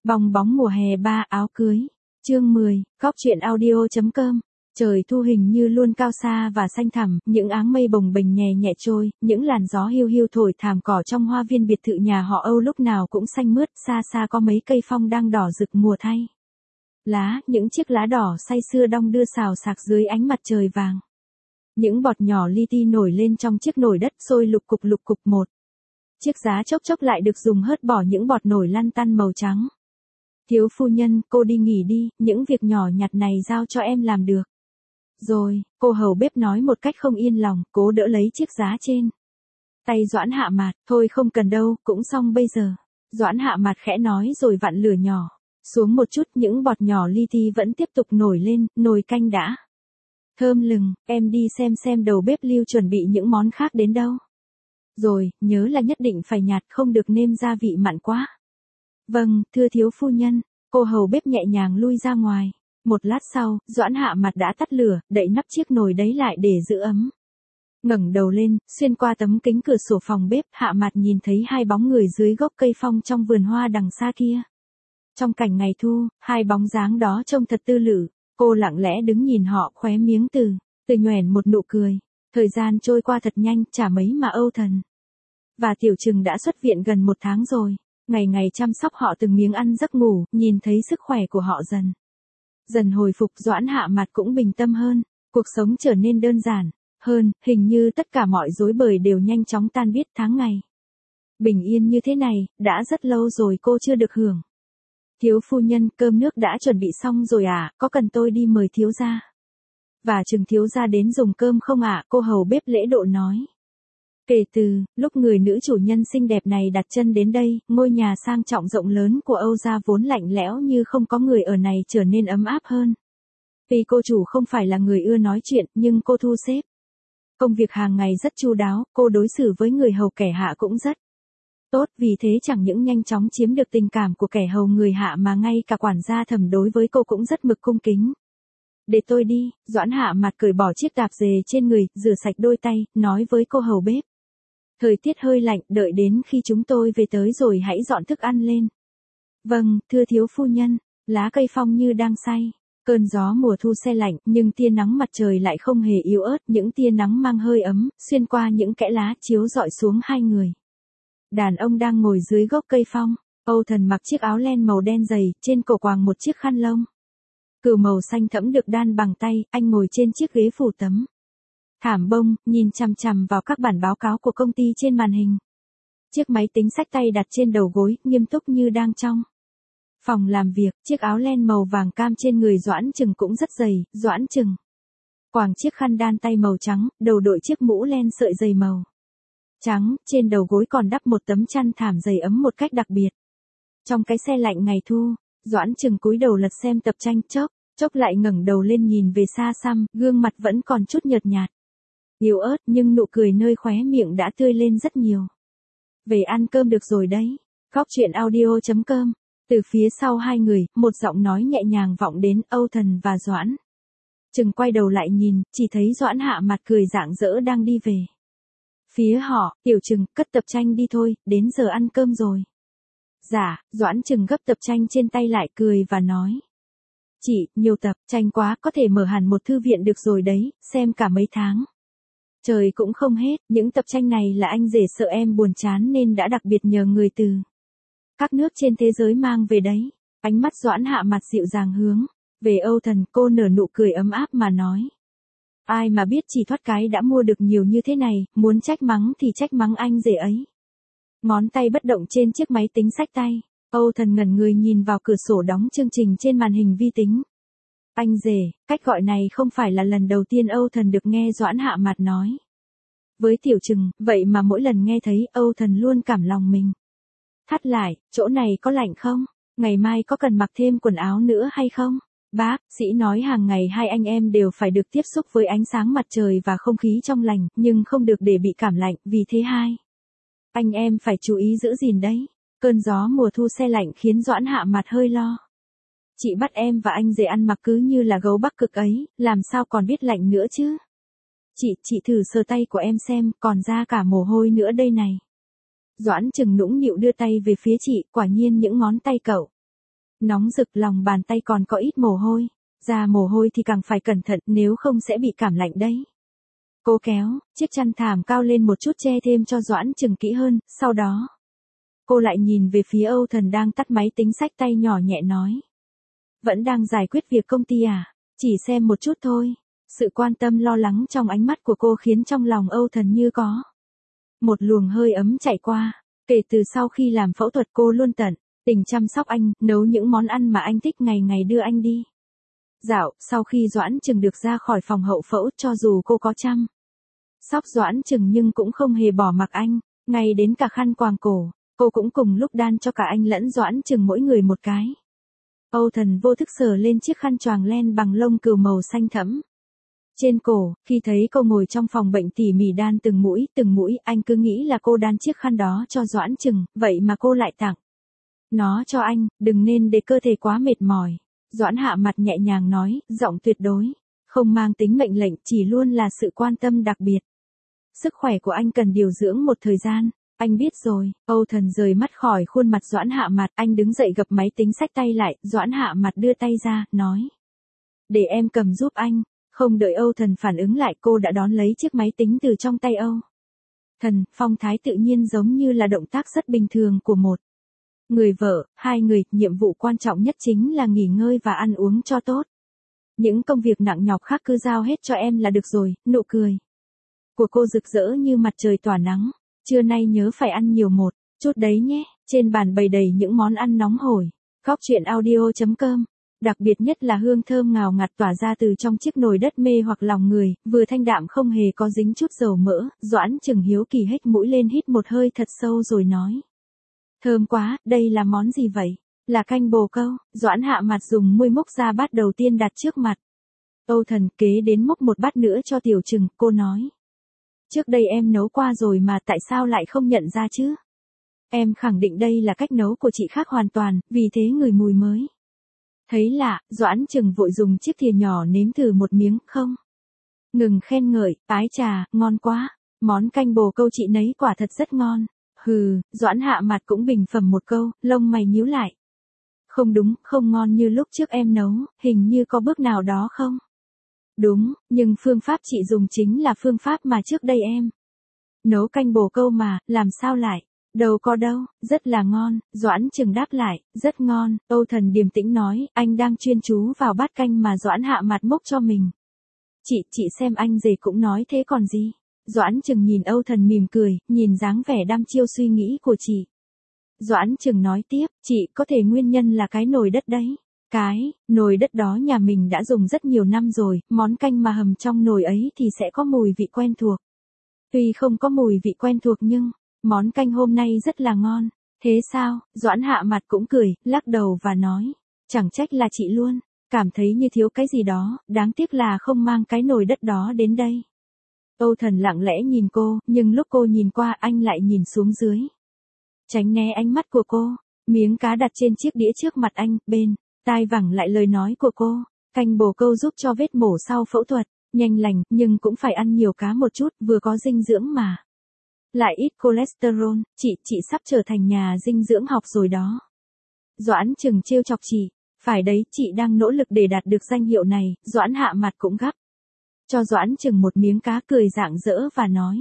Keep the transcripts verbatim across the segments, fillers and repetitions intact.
Bong bóng mùa hè ba áo cưới. Chương mười, góc truyện audio.com. Trời thu hình như luôn cao xa và xanh thẳm, những áng mây bồng bềnh nhẹ nhẹ trôi, những làn gió hiu hiu thổi thảm cỏ trong hoa viên biệt thự nhà họ Âu lúc nào cũng xanh mướt, xa xa có mấy cây phong đang đỏ rực mùa thay. Lá, những chiếc lá đỏ say sưa đong đưa xào xạc dưới ánh mặt trời vàng. Những bọt nhỏ li ti nổi lên trong chiếc nồi đất sôi lục cục lục cục một. Chiếc giá chốc chốc lại được dùng hớt bỏ những bọt nổi lăn tăn màu trắng. Thiếu phu nhân, cô đi nghỉ đi, những việc nhỏ nhặt này giao cho em làm được. Rồi, cô hầu bếp nói một cách không yên lòng, cố đỡ lấy chiếc giá trên. Tay Doãn Hạ Mạt, thôi không cần đâu, cũng xong bây giờ. Doãn Hạ Mạt khẽ nói rồi vặn lửa nhỏ. Xuống một chút những bọt nhỏ li ti vẫn tiếp tục nổi lên, nồi canh đã thơm lừng, em đi xem xem đầu bếp Lưu chuẩn bị những món khác đến đâu. Rồi, nhớ là nhất định phải nhạt, không được nêm gia vị mặn quá. Vâng, thưa thiếu phu nhân, cô hầu bếp nhẹ nhàng lui ra ngoài. Một lát sau, Doãn Hạ Mạt đã tắt lửa, đậy nắp chiếc nồi đấy lại để giữ ấm. Ngẩng đầu lên, xuyên qua tấm kính cửa sổ phòng bếp, Hạ Mạt nhìn thấy hai bóng người dưới gốc cây phong trong vườn hoa đằng xa kia. Trong cảnh ngày thu, hai bóng dáng đó trông thật tư lự, cô lặng lẽ đứng nhìn họ, khóe miếng từ, từ nhoẻn một nụ cười. Thời gian trôi qua thật nhanh, chả mấy mà Âu Thần và Tiểu Trừng đã xuất viện gần một tháng rồi. Ngày ngày chăm sóc họ từng miếng ăn giấc ngủ, nhìn thấy sức khỏe của họ dần dần hồi phục, Doãn Hạ Mạt cũng bình tâm hơn, cuộc sống trở nên đơn giản hơn, hình như tất cả mọi rối bời đều nhanh chóng tan biết. Tháng ngày bình yên như thế này, đã rất lâu rồi cô chưa được hưởng. Thiếu phu nhân, cơm nước đã chuẩn bị xong rồi à, có cần tôi đi mời thiếu gia và Trừng thiếu gia đến dùng cơm không ạ? Cô hầu bếp lễ độ nói. Kể từ lúc người nữ chủ nhân xinh đẹp này đặt chân đến đây, ngôi nhà sang trọng rộng lớn của Âu gia vốn lạnh lẽo như không có người ở này trở nên ấm áp hơn. Vì cô chủ không phải là người ưa nói chuyện, nhưng cô thu xếp công việc hàng ngày rất chu đáo, cô đối xử với người hầu kẻ hạ cũng rất tốt, vì thế chẳng những nhanh chóng chiếm được tình cảm của kẻ hầu người hạ mà ngay cả quản gia Thẩm đối với cô cũng rất mực cung kính. Để tôi đi, Doãn Hạ Mạt cởi bỏ chiếc tạp dề trên người, rửa sạch đôi tay, nói với cô hầu bếp. Thời tiết hơi lạnh, đợi đến khi chúng tôi về tới rồi hãy dọn thức ăn lên. Vâng, thưa thiếu phu nhân, lá cây phong như đang say. Cơn gió mùa thu se lạnh, nhưng tia nắng mặt trời lại không hề yếu ớt, những tia nắng mang hơi ấm, xuyên qua những kẽ lá chiếu rọi xuống hai người. Đàn ông đang ngồi dưới gốc cây phong, Âu Thần mặc chiếc áo len màu đen dày, trên cổ quàng một chiếc khăn lông cừu màu xanh thẫm được đan bằng tay, anh ngồi trên chiếc ghế phủ tấm thảm bông, nhìn chằm chằm vào các bản báo cáo của công ty trên màn hình. Chiếc máy tính xách tay đặt trên đầu gối, nghiêm túc như đang trong phòng làm việc, chiếc áo len màu vàng cam trên người Doãn Trừng cũng rất dày, Doãn Trừng quàng chiếc khăn đan tay màu trắng, đầu đội chiếc mũ len sợi dày màu trắng, trên đầu gối còn đắp một tấm chăn thảm dày ấm một cách đặc biệt. Trong cái xe lạnh ngày thu, Doãn Trừng cúi đầu lật xem tập tranh, chốc chốc lại ngẩng đầu lên nhìn về xa xăm, gương mặt vẫn còn chút nhợt nhạt, yếu ớt, nhưng nụ cười nơi khóe miệng đã tươi lên rất nhiều. Về ăn cơm được rồi đấy. Góc truyện audio.com. Từ phía sau hai người, một giọng nói nhẹ nhàng vọng đến. Âu Thần và Doãn Trừng quay đầu lại nhìn, chỉ thấy Doãn Hạ Mạt cười rạng rỡ đang đi về phía họ. Tiểu Trừng, cất tập tranh đi thôi, đến giờ ăn cơm rồi. Dạ, Doãn Trừng gấp tập tranh trên tay lại, cười và nói. Chị, nhiều tập tranh quá, có thể mở hẳn một thư viện được rồi đấy, xem cả mấy tháng trời cũng không hết. Những tập tranh này là anh rể sợ em buồn chán nên đã đặc biệt nhờ người từ các nước trên thế giới mang về đấy. Ánh mắt Doãn Hạ Mạt dịu dàng hướng về Âu Thần, cô nở nụ cười ấm áp mà nói. Ai mà biết chỉ thoát cái đã mua được nhiều như thế này, muốn trách mắng thì trách mắng anh rể ấy. Ngón tay bất động trên chiếc máy tính xách tay, Âu Thần ngẩn người nhìn vào cửa sổ đóng chương trình trên màn hình vi tính. Anh rể, cách gọi này không phải là lần đầu tiên Âu Thần được nghe Doãn Hạ Mạt nói với Tiểu Trừng, vậy mà mỗi lần nghe thấy, Âu Thần luôn cảm lòng mình thắt lại. Chỗ này có lạnh không? Ngày mai có cần mặc thêm quần áo nữa hay không? Bác sĩ nói hàng ngày hai anh em đều phải được tiếp xúc với ánh sáng mặt trời và không khí trong lành, nhưng không được để bị cảm lạnh, vì thế hai anh em phải chú ý giữ gìn đấy. Cơn gió mùa thu se lạnh khiến Doãn Hạ Mạt hơi lo. Chị bắt em và anh rể ăn mặc cứ như là gấu Bắc Cực ấy, làm sao còn biết lạnh nữa chứ? Chị, chị thử sờ tay của em xem, còn ra cả mồ hôi nữa đây này. Doãn Trừng nũng nịu đưa tay về phía chị, quả nhiên những ngón tay cậu Nóng rực, lòng bàn tay còn có ít mồ hôi. Ra mồ hôi thì càng phải cẩn thận, nếu không sẽ bị cảm lạnh đấy. Cô kéo chiếc chăn thảm cao lên một chút che thêm cho Doãn Chừng kỹ hơn, sau đó cô lại nhìn về phía Âu Thần đang tắt máy tính xách tay nhỏ nhẹ nói. Vẫn đang giải quyết việc công ty à? Chỉ xem một chút thôi. Sự quan tâm lo lắng trong ánh mắt của cô khiến trong lòng Âu Thần như có một luồng hơi ấm chạy qua. Kể từ sau khi làm phẫu thuật cô luôn tận tình chăm sóc anh, nấu những món ăn mà anh thích, ngày ngày đưa anh đi dạo. Sau khi Doãn Chừng được ra khỏi phòng hậu phẫu, cho dù cô có chăm sóc Doãn Chừng nhưng cũng không hề bỏ mặc anh, ngay đến cả khăn quàng cổ, cô cũng cùng lúc đan cho cả anh lẫn Doãn Chừng mỗi người một cái. Âu Thần vô thức sờ lên chiếc khăn choàng len bằng lông cừu màu xanh thẫm trên cổ, khi thấy cô ngồi trong phòng bệnh tỉ mỉ đan từng mũi, từng mũi, anh cứ nghĩ là cô đan chiếc khăn đó cho Doãn Chừng, vậy mà cô lại tặng nó cho anh, đừng nên để cơ thể quá mệt mỏi. Doãn Hạ mặt nhẹ nhàng nói, giọng tuyệt đối không mang tính mệnh lệnh, chỉ luôn là sự quan tâm đặc biệt. Sức khỏe của anh cần điều dưỡng một thời gian. Anh biết rồi. Âu Thần rời mắt khỏi khuôn mặt Doãn Hạ mặt, anh đứng dậy gập máy tính xách tay lại, Doãn Hạ mặt đưa tay ra, nói. Để em cầm giúp anh. Không đợi Âu Thần phản ứng lại, cô đã đón lấy chiếc máy tính từ trong tay Âu Thần, phong thái tự nhiên giống như là động tác rất bình thường của một người vợ. Hai người, nhiệm vụ quan trọng nhất chính là nghỉ ngơi và ăn uống cho tốt. Những công việc nặng nhọc khác cứ giao hết cho em là được rồi. Nụ cười của cô rực rỡ như mặt trời tỏa nắng. Trưa nay nhớ phải ăn nhiều một chút đấy nhé. Trên bàn bày đầy những món ăn nóng hổi. Góc truyện audio chấm com. Đặc biệt nhất là hương thơm ngào ngạt tỏa ra từ trong chiếc nồi đất mê hoặc lòng người, vừa thanh đạm không hề có dính chút dầu mỡ. Doãn Chừng hiếu kỳ hết mũi lên hít một hơi thật sâu rồi nói. Thơm quá, đây là món gì vậy? Là canh bồ câu. Doãn Hạ mặt dùng muôi múc ra bát đầu tiên đặt trước mặt Âu Thần, kế đến múc một bát nữa cho Tiểu Chừng, cô nói. Trước đây em nấu qua rồi mà, tại sao lại không nhận ra chứ? Em khẳng định đây là cách nấu của chị khác hoàn toàn, vì thế ngửi mùi mới thấy lạ. Doãn Chừng vội dùng chiếc thìa nhỏ nếm thử một miếng, không ngừng khen ngợi, ái chà, ngon quá. Món canh bồ câu chị nấy quả thật rất ngon. Hừ. Doãn Hạ mặt cũng bình phẩm một câu, lông mày nhíu lại. Không đúng, không ngon như lúc trước em nấu, hình như có bước nào đó không? Đúng, nhưng phương pháp chị dùng chính là phương pháp mà trước đây em nấu canh bồ câu mà, làm sao lại? Đâu có đâu, rất là ngon. Doãn Chừng đáp lại, rất ngon. Âu Thần điềm tĩnh nói, anh đang chuyên chú vào bát canh mà Doãn Hạ mặt múc cho mình. Chị, chị xem anh rể cũng nói thế còn gì. Doãn Chừng nhìn Âu Thần mỉm cười, nhìn dáng vẻ đăm chiêu suy nghĩ của chị. Doãn Chừng nói tiếp, chị có thể nguyên nhân là cái nồi đất đấy. Cái nồi đất đó nhà mình đã dùng rất nhiều năm rồi, món canh mà hầm trong nồi ấy thì sẽ có mùi vị quen thuộc. Tuy không có mùi vị quen thuộc nhưng món canh hôm nay rất là ngon. Thế sao? Doãn Hạ mặt cũng cười, lắc đầu và nói. Chẳng trách là chị luôn cảm thấy như thiếu cái gì đó, đáng tiếc là không mang cái nồi đất đó đến đây. Âu Thần lặng lẽ nhìn cô, nhưng lúc cô nhìn qua anh lại nhìn xuống dưới. Tránh né ánh mắt của cô. Miếng cá đặt trên chiếc đĩa trước mặt anh, bên tai vẳng lại lời nói của cô. Canh bồ câu giúp cho vết mổ sau phẫu thuật nhanh lành, nhưng cũng phải ăn nhiều cá một chút, vừa có dinh dưỡng mà lại ít cholesterol. Chị, chị sắp trở thành nhà dinh dưỡng học rồi đó. Doãn Chừng trêu chọc chị. Phải đấy, chị đang nỗ lực để đạt được danh hiệu này. Doãn Hạ mặt cũng gắp cho Doãn Chừng một miếng cá, cười rạng rỡ và nói.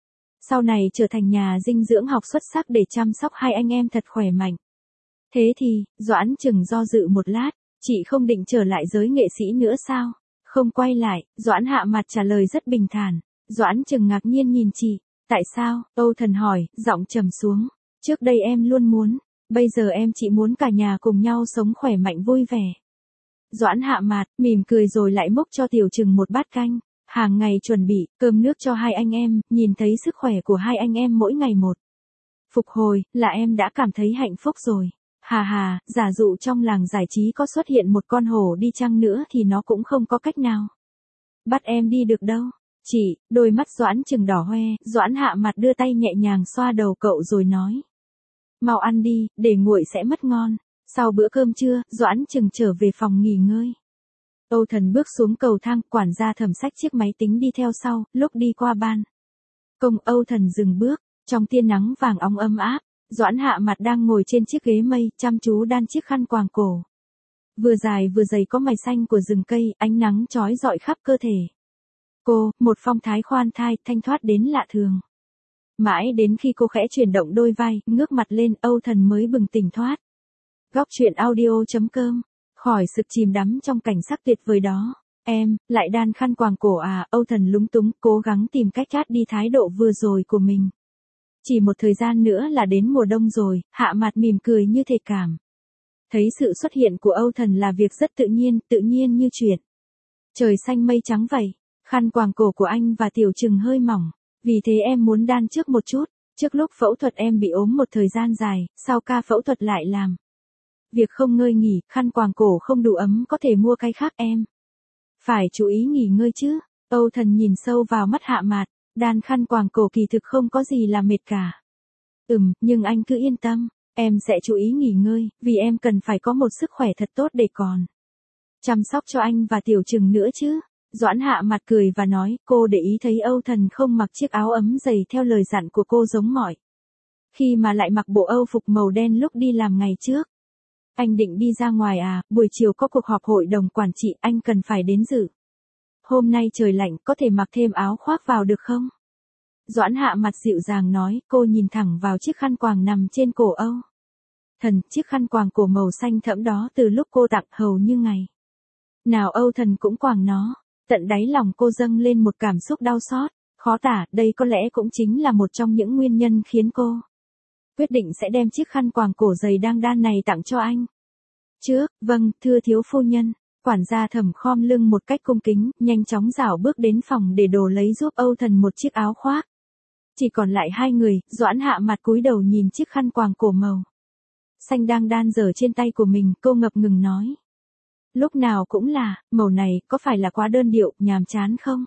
Sau này trở thành nhà dinh dưỡng học xuất sắc để chăm sóc hai anh em thật khỏe mạnh. Thế thì, Doãn Chừng do dự một lát, chị không định trở lại giới nghệ sĩ nữa sao? Không quay lại. Doãn Hạ mặt trả lời rất bình thản. Doãn Chừng ngạc nhiên nhìn chị. Tại sao? Âu Thần hỏi, giọng trầm xuống. Trước đây em luôn muốn, bây giờ em chỉ muốn cả nhà cùng nhau sống khỏe mạnh vui vẻ. Doãn Hạ mặt mỉm cười rồi lại múc cho Tiểu Chừng một bát canh. Hàng ngày chuẩn bị cơm nước cho hai anh em, nhìn thấy sức khỏe của hai anh em mỗi ngày một phục hồi, là em đã cảm thấy hạnh phúc rồi. Hà hà, giả dụ trong làng giải trí có xuất hiện một con hổ đi chăng nữa thì nó cũng không có cách nào bắt em đi được đâu. Chị, đôi mắt Doãn Chừng đỏ hoe. Doãn Hạ mặt đưa tay nhẹ nhàng xoa đầu cậu rồi nói. Mau ăn đi, để nguội sẽ mất ngon. Sau bữa cơm trưa, Doãn Chừng trở về phòng nghỉ ngơi. Âu Thần bước xuống cầu thang, quản gia Thẩm xách chiếc máy tính đi theo sau. Lúc đi qua ban công, Âu Thần dừng bước. Trong tia nắng vàng óng ấm áp, Doãn Hạ Mặt đang ngồi trên chiếc ghế mây, chăm chú đan chiếc khăn quàng cổ. Vừa dài vừa dày có mày xanh của rừng cây, ánh nắng chói rọi khắp cơ thể. Cô, một phong thái khoan thai, thanh thoát đến lạ thường. Mãi đến khi cô khẽ chuyển động đôi vai, ngước mặt lên, Âu Thần mới bừng tỉnh thoát. Góc truyện audio chấm com. Khỏi sự chìm đắm trong cảnh sắc tuyệt vời đó. Em, lại đan khăn quàng cổ à? Âu Thần lúng túng, cố gắng tìm cách cắt đi thái độ vừa rồi của mình. Chỉ một thời gian nữa là đến mùa đông rồi, Hạ Mặt mỉm cười như thể cảm. Thấy sự xuất hiện của Âu Thần là việc rất tự nhiên, tự nhiên như chuyện. Trời xanh mây trắng vậy, khăn quàng cổ của anh và Tiểu Trừng hơi mỏng, vì thế em muốn đan trước một chút, trước lúc phẫu thuật em bị ốm một thời gian dài, sau ca phẫu thuật lại làm. Việc không ngơi nghỉ, khăn quàng cổ không đủ ấm có thể mua cái khác em. Phải chú ý nghỉ ngơi chứ. Âu Thần nhìn sâu vào mắt Hạ Mặt, đan khăn quàng cổ kỳ thực không có gì là mệt cả. Ừm, nhưng anh cứ yên tâm, em sẽ chú ý nghỉ ngơi, vì em cần phải có một sức khỏe thật tốt để còn chăm sóc cho anh và Tiểu Trừng nữa chứ. Doãn Hạ Mặt cười và nói, cô để ý thấy Âu Thần không mặc chiếc áo ấm dày theo lời dặn của cô giống mọi khi mà lại mặc bộ âu phục màu đen lúc đi làm ngày trước. Anh định đi ra ngoài à? Buổi chiều có cuộc họp hội đồng quản trị, anh cần phải đến dự. Hôm nay trời lạnh, có thể mặc thêm áo khoác vào được không? Doãn Hạ Mặt dịu dàng nói, cô nhìn thẳng vào chiếc khăn quàng nằm trên cổ Âu Thần, chiếc khăn quàng cổ màu xanh thẫm đó từ lúc cô tặng hầu như ngày nào Âu Thần cũng quàng nó. Tận đáy lòng cô dâng lên một cảm xúc đau xót, khó tả, đây có lẽ cũng chính là một trong những nguyên nhân khiến cô quyết định sẽ đem chiếc khăn quàng cổ dày đang đan này tặng cho anh. Trước, vâng, thưa thiếu phu nhân. Quản gia Thẩm khom lưng một cách cung kính, nhanh chóng rảo bước đến phòng để đồ lấy giúp Âu Thần một chiếc áo khoác. Chỉ còn lại hai người, Doãn Hạ Mặt cúi đầu nhìn chiếc khăn quàng cổ màu xanh đang đan dở trên tay của mình, cô ngập ngừng nói. Lúc nào cũng là, màu này, có phải là quá đơn điệu, nhàm chán không?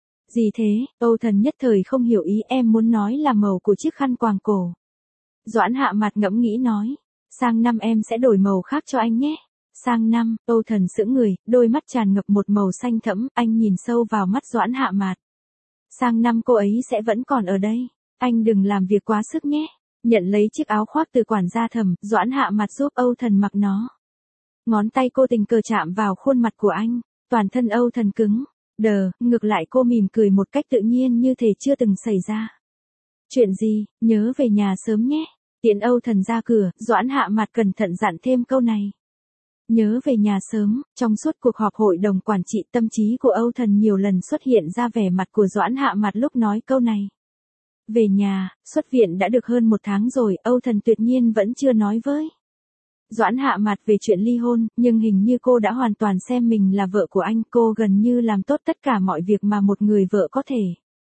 Gì thế? Âu Thần nhất thời không hiểu ý, em muốn nói là màu của chiếc khăn quàng cổ. Doãn Hạ Mặt ngẫm nghĩ nói, sang năm em sẽ đổi màu khác cho anh nhé. Sang năm, Âu Thần sững người, đôi mắt tràn ngập một màu xanh thẫm, anh nhìn sâu vào mắt Doãn Hạ Mặt. Sang năm cô ấy sẽ vẫn còn ở đây, anh đừng làm việc quá sức nhé. Nhận lấy chiếc áo khoác từ quản gia Thẩm, Doãn Hạ Mặt giúp Âu Thần mặc nó. Ngón tay cô tình cờ chạm vào khuôn mặt của anh, toàn thân Âu Thần cứng đờ, ngược lại cô mỉm cười một cách tự nhiên như thể chưa từng xảy ra. Chuyện gì? Nhớ về nhà sớm nhé. Tiễn Âu Thần ra cửa, Doãn Hạ Mặt cẩn thận dặn thêm câu này. Nhớ về nhà sớm. Trong suốt cuộc họp hội đồng quản trị, tâm trí của Âu Thần nhiều lần xuất hiện ra vẻ mặt của Doãn Hạ Mặt lúc nói câu này. Về nhà, xuất viện đã được hơn một tháng rồi, Âu Thần tuyệt nhiên vẫn chưa nói với Doãn Hạ Mặt về chuyện ly hôn, nhưng hình như cô đã hoàn toàn xem mình là vợ của anh, cô gần như làm tốt tất cả mọi việc mà một người vợ có thể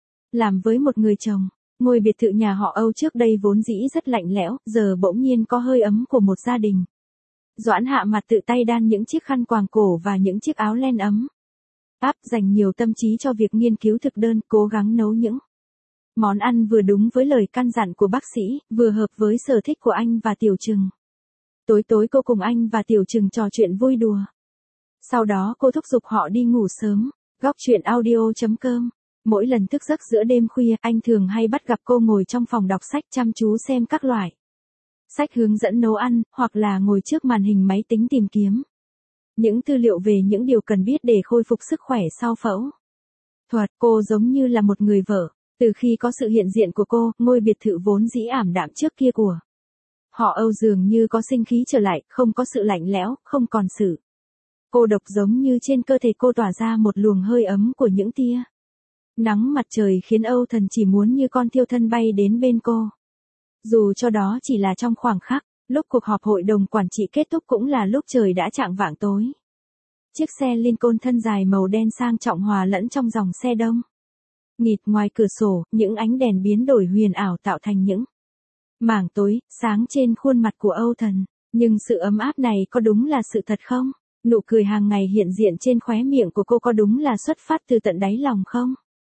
làm với một người chồng. Ngôi biệt thự nhà họ Âu trước đây vốn dĩ rất lạnh lẽo, giờ bỗng nhiên có hơi ấm của một gia đình. Doãn Hạ Mặt tự tay đan những chiếc khăn quàng cổ và những chiếc áo len ấm áp, dành nhiều tâm trí cho việc nghiên cứu thực đơn, cố gắng nấu những món ăn vừa đúng với lời căn dặn của bác sĩ, vừa hợp với sở thích của anh và Tiểu Trừng. Tối tối cô cùng anh và Tiểu Trừng trò chuyện vui đùa. Sau đó cô thúc giục họ đi ngủ sớm. Góc truyện audio chấm com. Mỗi lần thức giấc giữa đêm khuya, anh thường hay bắt gặp cô ngồi trong phòng đọc sách chăm chú xem các loại sách hướng dẫn nấu ăn, hoặc là ngồi trước màn hình máy tính tìm kiếm những tư liệu về những điều cần biết để khôi phục sức khỏe sau phẫu thuật. Cô giống như là một người vợ. Từ khi có sự hiện diện của cô, ngôi biệt thự vốn dĩ ảm đạm trước kia của họ Âu dường như có sinh khí trở lại, không có sự lạnh lẽo, không còn sự cô độc, giống như trên cơ thể cô tỏa ra một luồng hơi ấm của những tia nắng mặt trời, khiến Âu Thần chỉ muốn như con thiêu thân bay đến bên cô. Dù cho đó chỉ là trong khoảng khắc, lúc cuộc họp hội đồng quản trị kết thúc cũng là lúc trời đã chạng vạng tối. Chiếc xe Lincoln thân dài màu đen sang trọng hòa lẫn trong dòng xe đông nghịt ngoài cửa sổ, những ánh đèn biến đổi huyền ảo tạo thành những mảng tối sáng trên khuôn mặt của Âu Thần. Nhưng sự ấm áp này có đúng là sự thật không? Nụ cười hàng ngày hiện diện trên khóe miệng của cô có đúng là xuất phát từ tận đáy lòng không?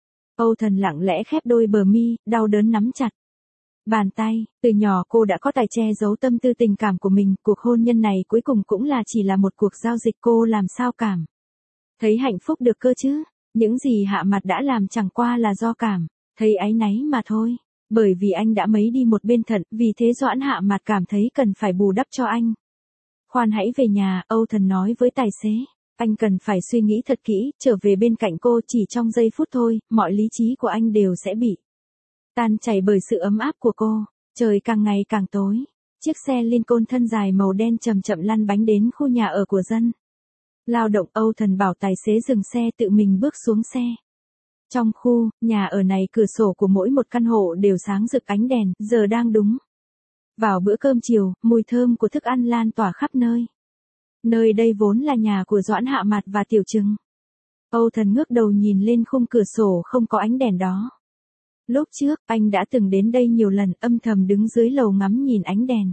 Âu Thần lặng lẽ khép đôi bờ mi, đau đớn nắm chặt bàn tay. Từ nhỏ cô đã có tài che giấu tâm tư tình cảm của mình, cuộc hôn nhân này cuối cùng cũng là chỉ là một cuộc giao dịch, cô làm sao cảm thấy hạnh phúc được cơ chứ? Những gì Hạ Mặt đã làm chẳng qua là do cảm thấy áy náy mà thôi. Bởi vì anh đã mấy đi một bên thận, vì thế Doãn Hạ Mạt cảm thấy cần phải bù đắp cho anh. Khoan hãy về nhà, Âu Thần nói với tài xế. Anh cần phải suy nghĩ thật kỹ, trở về bên cạnh cô chỉ trong giây phút thôi, mọi lý trí của anh đều sẽ bị tan chảy bởi sự ấm áp của cô. Trời càng ngày càng tối. Chiếc xe Lincoln thân dài màu đen chậm chậm lăn bánh đến khu nhà ở của dân lao động. Âu Thần bảo tài xế dừng xe, tự mình bước xuống xe. Trong khu nhà ở này, cửa sổ của mỗi một căn hộ đều sáng rực ánh đèn, giờ đang đúng vào bữa cơm chiều, mùi thơm của thức ăn lan tỏa khắp nơi. Nơi đây vốn là nhà của Doãn Hạ Mạt và Tiểu Trừng. Âu Thần ngước đầu nhìn lên khung cửa sổ không có ánh đèn đó. Lúc trước, anh đã từng đến đây nhiều lần, âm thầm đứng dưới lầu ngắm nhìn ánh đèn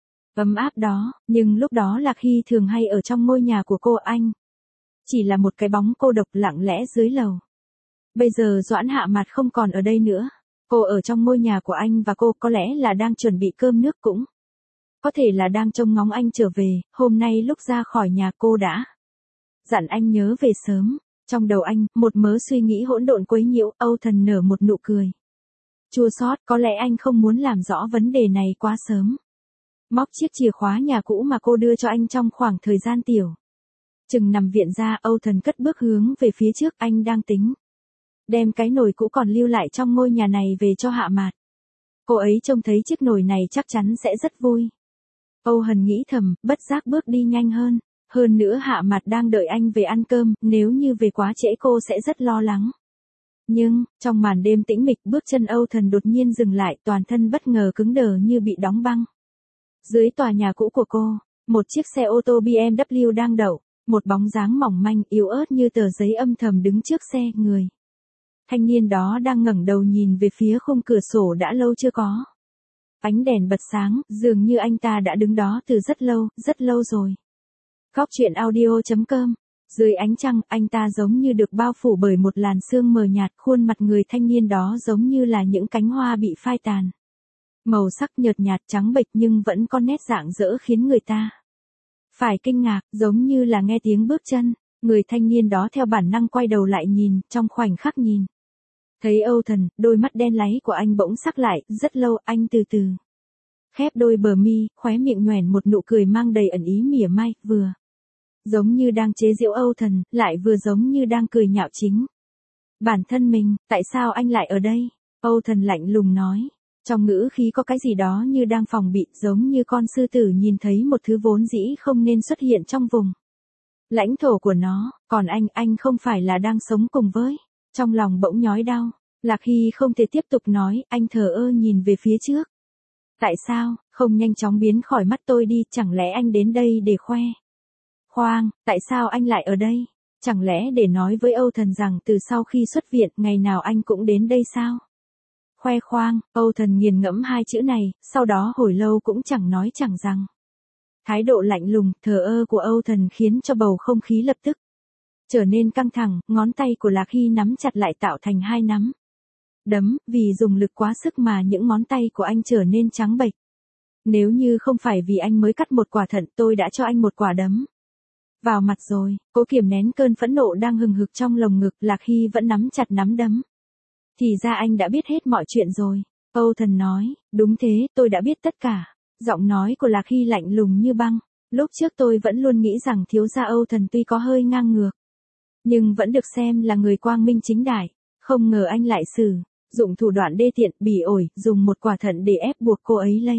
ấm áp đó, nhưng lúc đó là khi thường hay ở trong ngôi nhà của cô. Anh chỉ là một cái bóng cô độc lặng lẽ dưới lầu. Bây giờ Doãn Hạ Mạt không còn ở đây nữa. Cô ở trong ngôi nhà của anh và cô có lẽ là đang chuẩn bị cơm nước, cũng có thể là đang trông ngóng anh trở về. Hôm nay lúc ra khỏi nhà cô đã dặn anh nhớ về sớm. Trong đầu anh, một mớ suy nghĩ hỗn độn quấy nhiễu. Âu Thần nở một nụ cười chua xót, có lẽ anh không muốn làm rõ vấn đề này quá sớm. Móc chiếc chìa khóa nhà cũ mà cô đưa cho anh trong khoảng thời gian Tiểu Trừng nằm viện ra, Âu Thần cất bước hướng về phía trước. Anh đang tính đem cái nồi cũ còn lưu lại trong ngôi nhà này về cho Hạ Mạt. Cô ấy trông thấy chiếc nồi này chắc chắn sẽ rất vui. Âu Hần nghĩ thầm, bất giác bước đi nhanh hơn. Hơn nữa Hạ Mạt đang đợi anh về ăn cơm, nếu như về quá trễ cô sẽ rất lo lắng. Nhưng, trong màn đêm tĩnh mịch, bước chân Âu Thần đột nhiên dừng lại, toàn thân bất ngờ cứng đờ như bị đóng băng. Dưới tòa nhà cũ của cô, một chiếc xe ô tô bê em vê đang đậu, một bóng dáng mỏng manh, yếu ớt như tờ giấy âm thầm đứng trước xe. Người thanh niên đó đang ngẩng đầu nhìn về phía khung cửa sổ đã lâu chưa có ánh đèn bật sáng, dường như anh ta đã đứng đó từ rất lâu, rất lâu rồi. Góc truyện audio chấm com. Dưới ánh trăng, anh ta giống như được bao phủ bởi một làn sương mờ nhạt, khuôn mặt người thanh niên đó giống như là những cánh hoa bị phai tàn. Màu sắc nhợt nhạt trắng bệch nhưng vẫn có nét rạng rỡ khiến người ta phải kinh ngạc, giống như là nghe tiếng bước chân. Người thanh niên đó theo bản năng quay đầu lại nhìn, trong khoảnh khắc nhìn thấy Âu Thần, đôi mắt đen láy của anh bỗng sắc lại. Rất lâu, anh từ từ khép đôi bờ mi, khóe miệng nhoẻn một nụ cười mang đầy ẩn ý mỉa mai, vừa giống như đang chế giễu Âu Thần, lại vừa giống như đang cười nhạo chính bản thân mình. Tại sao anh lại ở đây? Âu Thần lạnh lùng nói. Trong ngữ khí có cái gì đó như đang phòng bị, giống như con sư tử nhìn thấy một thứ vốn dĩ không nên xuất hiện trong vùng lãnh thổ của nó. Còn anh, anh không phải là đang sống cùng với... Trong lòng bỗng nhói đau. Lạc Hy không thể tiếp tục nói, anh thờ ơ nhìn về phía trước. Tại sao, không nhanh chóng biến khỏi mắt tôi đi, chẳng lẽ anh đến đây để khoe khoang, tại sao anh lại ở đây? Chẳng lẽ để nói với Âu Thần rằng từ sau khi xuất viện, ngày nào anh cũng đến đây sao? Khoe khoang, Âu Thần nghiền ngẫm hai chữ này, sau đó hồi lâu cũng chẳng nói chẳng rằng. Thái độ lạnh lùng, thờ ơ của Âu Thần khiến cho bầu không khí lập tức trở nên căng thẳng. Ngón tay của Lạc Hy nắm chặt lại tạo thành hai nắm đấm, vì dùng lực quá sức mà những ngón tay của anh trở nên trắng bệch. Nếu như không phải vì anh mới cắt một quả thận, tôi đã cho anh một quả đấm vào mặt rồi. Cố kiềm nén cơn phẫn nộ đang hừng hực trong lồng ngực, Lạc Hy vẫn nắm chặt nắm đấm. Thì ra anh đã biết hết mọi chuyện rồi. Âu Thần nói, đúng thế, tôi đã biết tất cả. Giọng nói của Lạc Hy lạnh lùng như băng. Lúc trước tôi vẫn luôn nghĩ rằng thiếu gia Âu Thần tuy có hơi ngang ngược, nhưng vẫn được xem là người quang minh chính đại. Không ngờ anh lại sử dụng thủ đoạn đê tiện, bỉ ổi, dùng một quả thận để ép buộc cô ấy lấy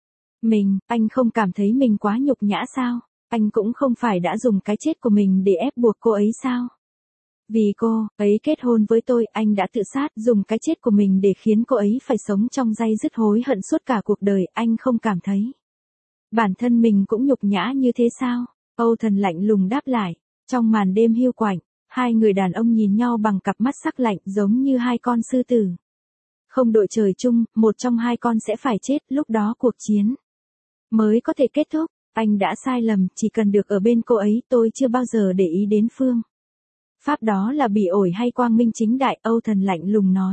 mình. Anh không cảm thấy mình quá nhục nhã sao? Anh cũng không phải đã dùng cái chết của mình để ép buộc cô ấy sao? Vì cô ấy kết hôn với tôi, anh đã tự sát, dùng cái chết của mình để khiến cô ấy phải sống trong day dứt hối hận suốt cả cuộc đời. Anh không cảm thấy bản thân mình cũng nhục nhã như thế sao? Âu Thần lạnh lùng đáp lại. Trong màn đêm hiu quạnh, hai người đàn ông nhìn nhau bằng cặp mắt sắc lạnh, giống như hai con sư tử không đội trời chung, một trong hai con sẽ phải chết, lúc đó cuộc chiến mới có thể kết thúc. Anh đã sai lầm, chỉ cần được ở bên cô ấy, tôi chưa bao giờ để ý đến phương pháp đó là bỉ ổi hay quang minh chính đại. Âu Thần lạnh lùng nói.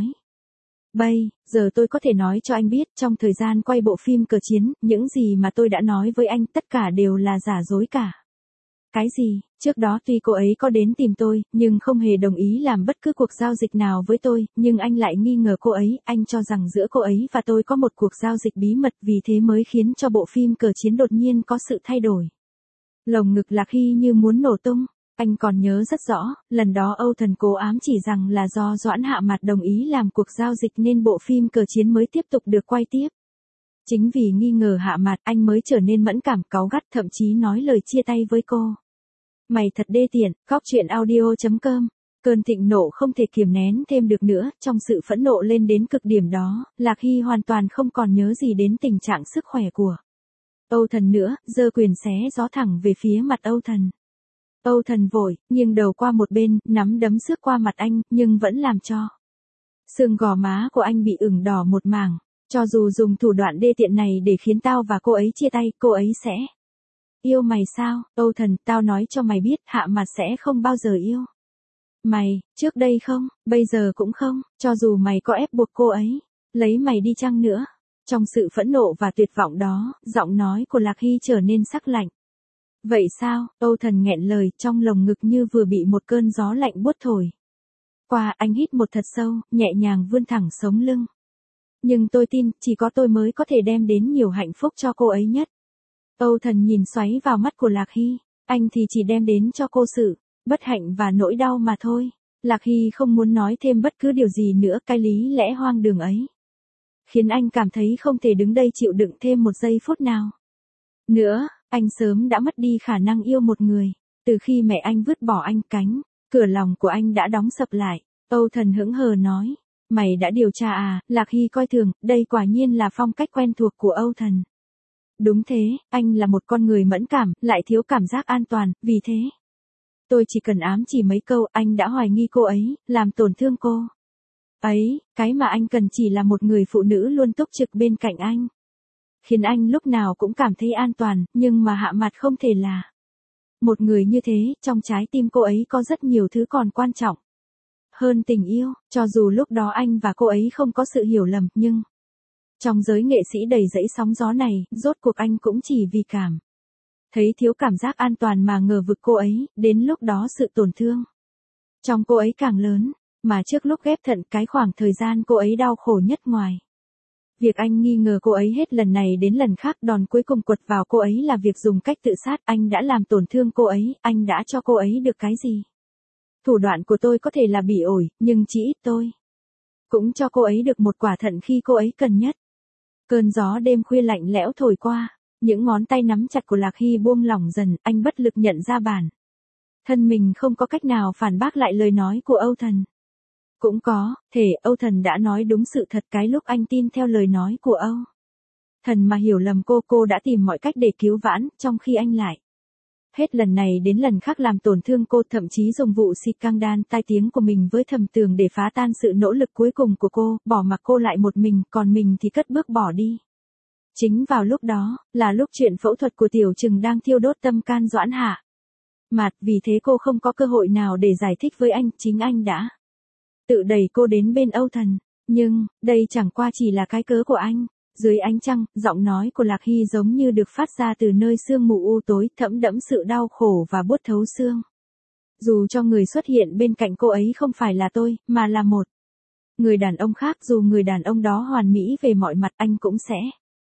Bây giờ tôi có thể nói cho anh biết, trong thời gian quay bộ phim Cờ Chiến, những gì mà tôi đã nói với anh tất cả đều là giả dối cả. Cái gì? Trước đó tuy cô ấy có đến tìm tôi, nhưng không hề đồng ý làm bất cứ cuộc giao dịch nào với tôi, nhưng anh lại nghi ngờ cô ấy, anh cho rằng giữa cô ấy và tôi có một cuộc giao dịch bí mật, vì thế mới khiến cho bộ phim Cờ Chiến đột nhiên có sự thay đổi. Lồng ngực Lạc Hy như muốn nổ tung. Anh còn nhớ rất rõ, lần đó Âu Thần cố ám chỉ rằng là do Doãn Hạ Mạt đồng ý làm cuộc giao dịch nên bộ phim Cờ Chiến mới tiếp tục được quay tiếp. Chính vì nghi ngờ Hạ Mạt anh mới trở nên mẫn cảm, cáu gắt, thậm chí nói lời chia tay với cô. Mày thật đê tiện. Góc truyện audio chấm com. Cơn thịnh nộ không thể kiềm nén thêm được nữa, trong sự phẫn nộ lên đến cực điểm đó, Lạc Hy hoàn toàn không còn nhớ gì đến tình trạng sức khỏe của Âu Thần nữa, giơ quyền xé gió thẳng về phía mặt Âu Thần. Âu Thần vội, nghiêng đầu qua một bên, nắm đấm xước qua mặt anh, nhưng vẫn làm cho xương gò má của anh bị ửng đỏ một mảng. Cho dù dùng thủ đoạn đê tiện này để khiến tao và cô ấy chia tay, cô ấy sẽ yêu mày sao? Âu Thần, tao nói cho mày biết, Hạ Mạt sẽ không bao giờ yêu mày, trước đây không, bây giờ cũng không, cho dù mày có ép buộc cô ấy lấy mày đi chăng nữa. Trong sự phẫn nộ và tuyệt vọng đó, giọng nói của Lạc Hy trở nên sắc lạnh. Vậy sao? Âu Thần nghẹn lời, trong lồng ngực như vừa bị một cơn gió lạnh buốt thổi qua. Anh hít một thật sâu, nhẹ nhàng vươn thẳng sống lưng. Nhưng tôi tin, chỉ có tôi mới có thể đem đến nhiều hạnh phúc cho cô ấy nhất. Âu Thần nhìn xoáy vào mắt của Lạc Hy, anh thì chỉ đem đến cho cô sự bất hạnh và nỗi đau mà thôi. Lạc Hy không muốn nói thêm bất cứ điều gì nữa, cái lý lẽ hoang đường ấy khiến anh cảm thấy không thể đứng đây chịu đựng thêm một giây phút nào nữa. Anh sớm đã mất đi khả năng yêu một người, từ khi mẹ anh vứt bỏ anh, cánh cửa lòng của anh đã đóng sập lại. Âu Thần hững hờ nói, mày đã điều tra à? Lạc Hy coi thường, đây quả nhiên là phong cách quen thuộc của Âu Thần. Đúng thế, anh là một con người mẫn cảm, lại thiếu cảm giác an toàn, vì thế tôi chỉ cần ám chỉ mấy câu, anh đã hoài nghi cô ấy, làm tổn thương cô ấy. Cái mà anh cần chỉ là một người phụ nữ luôn túc trực bên cạnh anh, khiến anh lúc nào cũng cảm thấy an toàn, nhưng mà Hạ Mạt không thể là một người như thế. Trong trái tim cô ấy có rất nhiều thứ còn quan trọng hơn tình yêu. Cho dù lúc đó anh và cô ấy không có sự hiểu lầm, nhưng trong giới nghệ sĩ đầy dẫy sóng gió này, rốt cuộc anh cũng chỉ vì cảm thấy thiếu cảm giác an toàn mà ngờ vực cô ấy. Đến lúc đó sự tổn thương trong cô ấy càng lớn. Mà trước lúc ghép thận, cái khoảng thời gian cô ấy đau khổ nhất, ngoài việc anh nghi ngờ cô ấy hết lần này đến lần khác, đòn cuối cùng quật vào cô ấy là việc dùng cách tự sát. Anh đã làm tổn thương cô ấy, anh đã cho cô ấy được cái gì? Thủ đoạn của tôi có thể là bỉ ổi, nhưng chỉ ít tôi cũng cho cô ấy được một quả thận khi cô ấy cần nhất. Cơn gió đêm khuya lạnh lẽo thổi qua, những ngón tay nắm chặt của Lạc Hy buông lỏng dần, anh bất lực nhận ra bản thân mình không có cách nào phản bác lại lời nói của Âu Thần. Cũng có thể Âu Thần đã nói đúng sự thật. Cái lúc anh tin theo lời nói của Âu Thần mà hiểu lầm cô, cô đã tìm mọi cách để cứu vãn, trong khi anh lại hết lần này đến lần khác làm tổn thương cô, thậm chí dùng vụ xịt căng đan tai tiếng của mình với Thẩm Tường để phá tan sự nỗ lực cuối cùng của cô, bỏ mặc cô lại một mình, còn mình thì cất bước bỏ đi. Chính vào lúc đó, là lúc chuyện phẫu thuật của Tiểu Trừng đang thiêu đốt tâm can Doãn Hạ Mạt, vì thế cô không có cơ hội nào để giải thích với anh, chính anh đã tự đẩy cô đến bên Âu Thần. Nhưng, đây chẳng qua chỉ là cái cớ của anh. Dưới ánh trăng, giọng nói của Lạc Hy giống như được phát ra từ nơi sương mù u tối, thẫm đẫm sự đau khổ và buốt thấu xương. Dù cho người xuất hiện bên cạnh cô ấy không phải là tôi, mà là một người đàn ông khác, dù người đàn ông đó hoàn mỹ về mọi mặt, anh cũng sẽ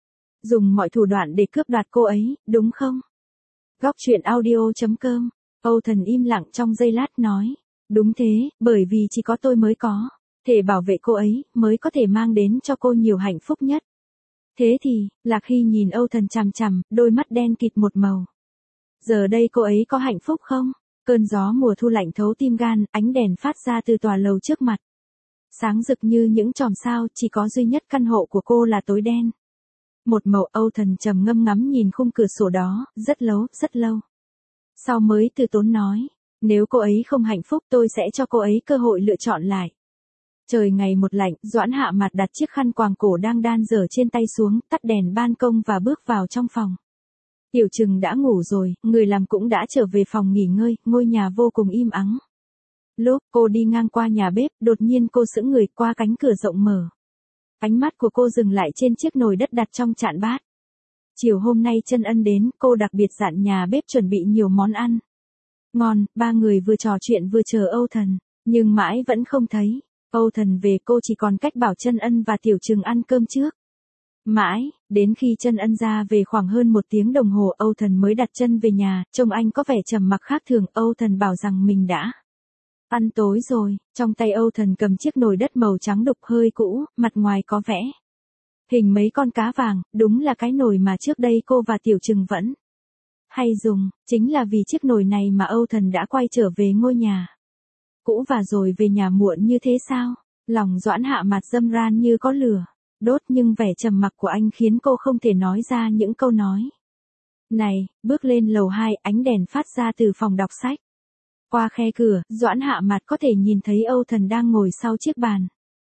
dùng mọi thủ đoạn để cướp đoạt cô ấy, đúng không? Góc truyện audio chấm com. Âu Thần im lặng trong giây lát nói, đúng thế, bởi vì chỉ có tôi mới có thể bảo vệ cô ấy, mới có thể mang đến cho cô nhiều hạnh phúc nhất. Thế thì, Lạc Hy nhìn Âu Thần chằm chằm, đôi mắt đen kịt một màu. Giờ đây cô ấy có hạnh phúc không? Cơn gió mùa thu lạnh thấu tim gan, ánh đèn phát ra từ tòa lầu trước mặt sáng rực như những chòm sao, chỉ có duy nhất căn hộ của cô là tối đen một màu. Âu Thần trầm ngâm ngắm nhìn khung cửa sổ đó, rất lâu, rất lâu sau mới từ tốn nói, nếu cô ấy không hạnh phúc, tôi sẽ cho cô ấy cơ hội lựa chọn lại. Trời ngày một lạnh, Doãn Hạ Mạt đặt chiếc khăn quàng cổ đang đan dở trên tay xuống, tắt đèn ban công và bước vào trong phòng. Tiểu Trừng đã ngủ rồi, người làm cũng đã trở về phòng nghỉ ngơi, ngôi nhà vô cùng im ắng. Lúc cô đi ngang qua nhà bếp, đột nhiên cô sững người qua cánh cửa rộng mở. Ánh mắt của cô dừng lại trên chiếc nồi đất đặt trong chạn bát. Chiều hôm nay Trân Ân đến, cô đặc biệt dặn nhà bếp chuẩn bị nhiều món ăn Ngon, ba người vừa trò chuyện vừa chờ Âu Thần, nhưng mãi vẫn không thấy. Âu Thần về cô chỉ còn cách bảo Chân Ân và Tiểu Trừng ăn cơm trước. Mãi, đến khi Chân Ân ra về khoảng hơn một tiếng đồng hồ Âu Thần mới đặt chân về nhà, trông anh có vẻ trầm mặc khác thường. Âu Thần bảo rằng mình đã ăn tối rồi, trong tay Âu Thần cầm chiếc nồi đất màu trắng đục hơi cũ, mặt ngoài có vẽ hình mấy con cá vàng, đúng là cái nồi mà trước đây cô và Tiểu Trừng vẫn hay dùng, chính là vì chiếc nồi này mà Âu Thần đã quay trở về ngôi nhà cũ và rồi về nhà muộn như thế sao? Lòng Doãn Hạ Mạt râm ran như có lửa đốt, nhưng vẻ trầm mặc của anh khiến cô không thể nói ra những câu nói này. Bước lên lầu hai, ánh đèn phát ra từ phòng đọc sách. Qua khe cửa, Doãn Hạ Mạt có thể nhìn thấy Âu Thần đang ngồi sau chiếc bàn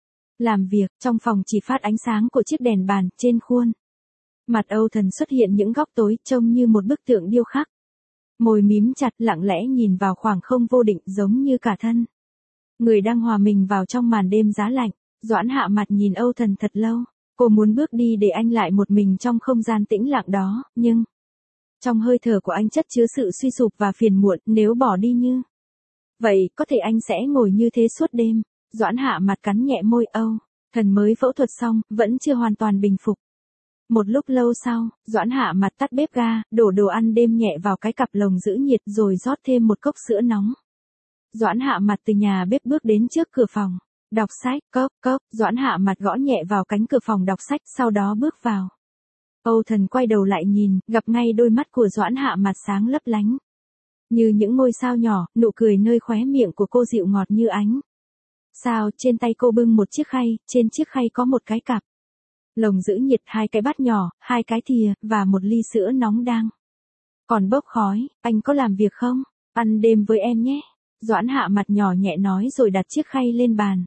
làm việc, trong phòng chỉ phát ánh sáng của chiếc đèn bàn. Trên khuôn mặt Âu Thần xuất hiện những góc tối, trông như một bức tượng điêu khắc. Môi mím chặt, lặng lẽ nhìn vào khoảng không vô định, giống như cả thân người đang hòa mình vào trong màn đêm giá lạnh. Doãn Hạ Mạt nhìn Âu Thần thật lâu, cô muốn bước đi để anh lại một mình trong không gian tĩnh lặng đó, nhưng trong hơi thở của anh chất chứa sự suy sụp và phiền muộn. Nếu bỏ đi như vậy, có thể anh sẽ ngồi như thế suốt đêm. Doãn Hạ Mạt cắn nhẹ môi. Âu Thần mới phẫu thuật xong, vẫn chưa hoàn toàn bình phục. Một lúc lâu sau, Doãn Hạ Mạt tắt bếp ga, đổ đồ ăn đêm nhẹ vào cái cặp lồng giữ nhiệt rồi rót thêm một cốc sữa nóng. Doãn Hạ Mạt từ nhà bếp bước đến trước cửa phòng đọc sách. Cốc cốc, Doãn Hạ Mạt gõ nhẹ vào cánh cửa phòng đọc sách, sau đó bước vào. Âu Thần quay đầu lại nhìn, gặp ngay đôi mắt của Doãn Hạ Mạt sáng lấp lánh như những ngôi sao nhỏ, nụ cười nơi khóe miệng của cô dịu ngọt như ánh sao. Trên tay cô bưng một chiếc khay, trên chiếc khay có một cái cặp lồng giữ nhiệt, hai cái bát nhỏ, hai cái thìa, và một ly sữa nóng đang còn bốc khói. Anh có làm việc không? Ăn đêm với em nhé. Doãn Hạ Mạt nhỏ nhẹ nói rồi đặt chiếc khay lên bàn.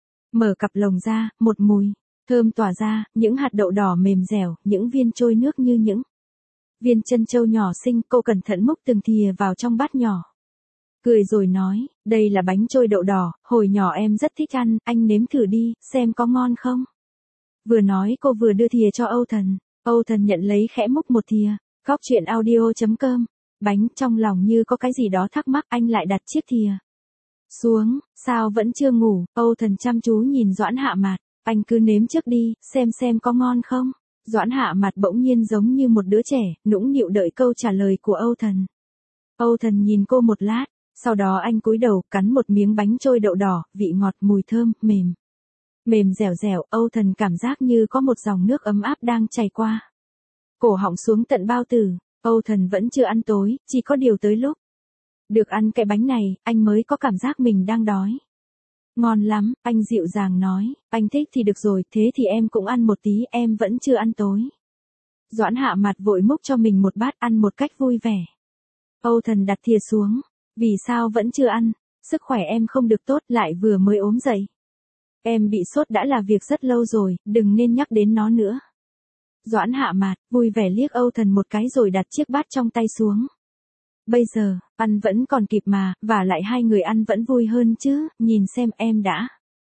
Mở cặp lồng ra, một mùi thơm tỏa ra, những hạt đậu đỏ mềm dẻo, những viên trôi nước như những viên trân châu nhỏ xinh. Cô cẩn thận múc từng thìa vào trong bát nhỏ, cười rồi nói, đây là bánh trôi đậu đỏ, hồi nhỏ em rất thích ăn, anh nếm thử đi, xem có ngon không. Vừa nói cô vừa đưa thìa cho Âu Thần. Âu Thần nhận lấy khẽ múc một thìa. Góc truyện audio chấm com. Bánh, trong lòng như có cái gì đó thắc mắc, anh lại đặt chiếc thìa xuống. Sao vẫn chưa ngủ? Âu Thần chăm chú nhìn Doãn Hạ Mạt. Anh cứ nếm trước đi, xem xem có ngon không. Doãn Hạ Mạt bỗng nhiên giống như một đứa trẻ, nũng nịu đợi câu trả lời của Âu Thần. Âu Thần nhìn cô một lát, sau đó anh cúi đầu, cắn một miếng bánh trôi đậu đỏ, vị ngọt, mùi thơm, mềm. Mềm dẻo dẻo. Âu Thần cảm giác như có một dòng nước ấm áp đang chảy qua cổ họng xuống tận bao tử. Âu Thần vẫn chưa ăn tối, chỉ có điều tới lúc được ăn cái bánh này, anh mới có cảm giác mình đang đói. Ngon lắm, anh dịu dàng nói, anh thích thì được rồi, thế thì em cũng ăn một tí, em vẫn chưa ăn tối. Doãn Hạ Mạt vội múc cho mình một bát, ăn một cách vui vẻ. Âu Thần đặt thìa xuống. Vì sao vẫn chưa ăn? Sức khỏe em không được tốt, lại vừa mới ốm dậy. Em bị sốt đã là việc rất lâu rồi, đừng nên nhắc đến nó nữa. Doãn Hạ Mạt vui vẻ liếc Âu Thần một cái rồi đặt chiếc bát trong tay xuống. Bây giờ, ăn vẫn còn kịp mà, và lại hai người ăn vẫn vui hơn chứ, nhìn xem em đã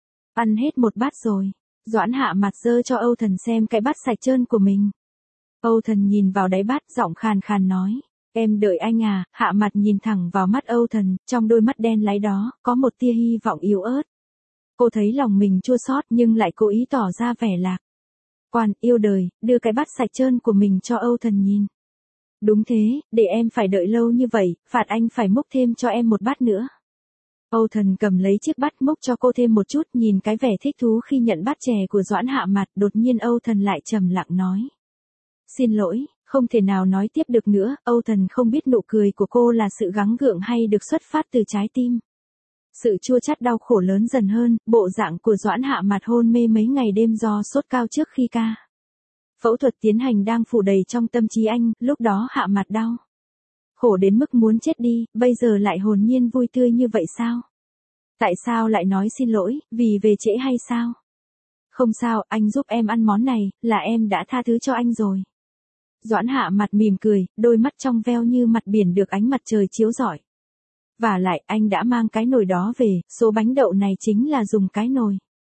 ăn hết một bát rồi. Doãn Hạ Mạt giơ cho Âu Thần xem cái bát sạch trơn của mình. Âu Thần nhìn vào đáy bát, giọng khàn khàn nói, em đợi anh à. Hạ Mạt nhìn thẳng vào mắt Âu Thần, trong đôi mắt đen láy đó, có một tia hy vọng yếu ớt. Cô thấy lòng mình chua xót nhưng lại cố ý tỏ ra vẻ lạc quan, yêu đời, đưa cái bát sạch trơn của mình cho Âu Thần nhìn. Đúng thế, để em phải đợi lâu như vậy, phạt anh phải múc thêm cho em một bát nữa. Âu Thần cầm lấy chiếc bát múc cho cô thêm một chút, nhìn cái vẻ thích thú khi nhận bát chè của Doãn Hạ Mạt, đột nhiên Âu Thần lại trầm lặng nói. Xin lỗi, không thể nào nói tiếp được nữa. Âu Thần không biết nụ cười của cô là sự gắng gượng hay được xuất phát từ trái tim. Sự chua chát đau khổ lớn dần hơn, bộ dạng của Doãn Hạ Mạt hôn mê mấy ngày đêm do sốt cao trước khi ca phẫu thuật tiến hành đang phủ đầy trong tâm trí anh. Lúc đó Hạ Mạt đau khổ đến mức muốn chết đi, bây giờ lại hồn nhiên vui tươi như vậy sao? Tại sao lại nói xin lỗi, vì về trễ hay sao? Không sao, anh giúp em ăn món này, là em đã tha thứ cho anh rồi. Doãn Hạ Mạt mỉm cười, đôi mắt trong veo như mặt biển được ánh mặt trời chiếu rọi. Và lại, anh đã mang cái nồi đó về, số bánh đậu này chính là dùng cái nồi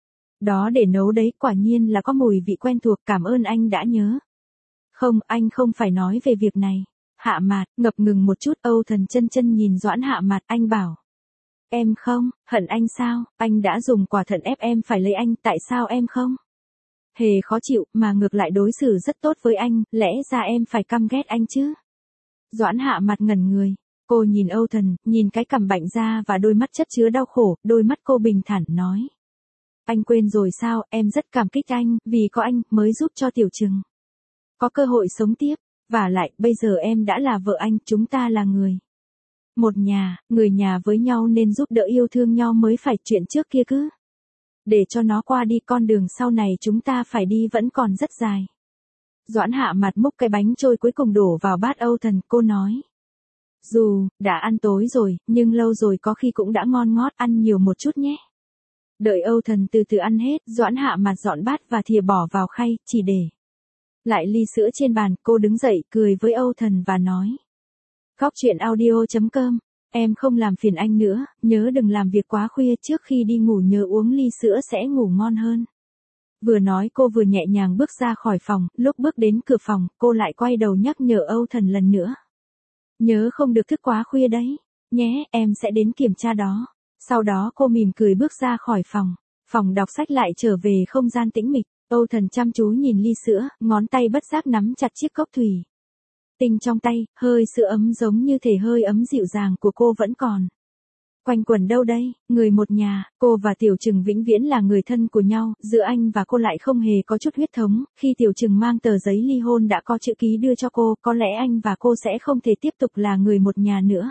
đó để nấu đấy, quả nhiên là có mùi vị quen thuộc, cảm ơn anh đã nhớ. Không, anh không phải nói về việc này. Hạ Mạt, ngập ngừng một chút, Âu Thần chân chân nhìn Doãn Hạ Mạt, anh bảo. Em không, hận anh sao, anh đã dùng quả thận ép em phải lấy anh, tại sao em không? Hề khó chịu, mà ngược lại đối xử rất tốt với anh, lẽ ra em phải căm ghét anh chứ? Doãn Hạ Mạt ngẩn người. Cô nhìn Âu Thần, nhìn cái cằm bạnh ra và đôi mắt chất chứa đau khổ, đôi mắt cô bình thản nói. Anh quên rồi sao, em rất cảm kích anh, vì có anh, mới giúp cho Tiểu Trừng có cơ hội sống tiếp, và lại, bây giờ em đã là vợ anh, chúng ta là người một nhà, người nhà với nhau nên giúp đỡ yêu thương nhau mới phải, chuyện trước kia cứ để cho nó qua đi, con đường sau này chúng ta phải đi vẫn còn rất dài. Doãn Hạ Mạt múc cái bánh trôi cuối cùng đổ vào bát Âu Thần, cô nói. Dù, đã ăn tối rồi, nhưng lâu rồi có khi cũng đã ngon ngót, ăn nhiều một chút nhé. Đợi Âu Thần từ từ ăn hết, Doãn Hạ Mạt dọn bát và thìa bỏ vào khay, chỉ để lại ly sữa trên bàn, cô đứng dậy, cười với Âu Thần và nói. Góc truyện audio chấm com, em không làm phiền anh nữa, nhớ đừng làm việc quá khuya, trước khi đi ngủ nhớ uống ly sữa sẽ ngủ ngon hơn. Vừa nói cô vừa nhẹ nhàng bước ra khỏi phòng, lúc bước đến cửa phòng, cô lại quay đầu nhắc nhở Âu Thần lần nữa. Nhớ không được thức quá khuya đấy, nhé, em sẽ đến kiểm tra đó. Sau đó cô mỉm cười bước ra khỏi phòng, phòng đọc sách lại trở về không gian tĩnh mịch, Âu Thần chăm chú nhìn ly sữa, ngón tay bất giác nắm chặt chiếc cốc thủy tinh trong tay, hơi sữa ấm giống như thể hơi ấm dịu dàng của cô vẫn còn quanh quẩn đâu đây, người một nhà, cô và Tiểu Trừng vĩnh viễn là người thân của nhau, giữa anh và cô lại không hề có chút huyết thống, khi Tiểu Trừng mang tờ giấy ly hôn đã có chữ ký đưa cho cô, có lẽ anh và cô sẽ không thể tiếp tục là người một nhà nữa.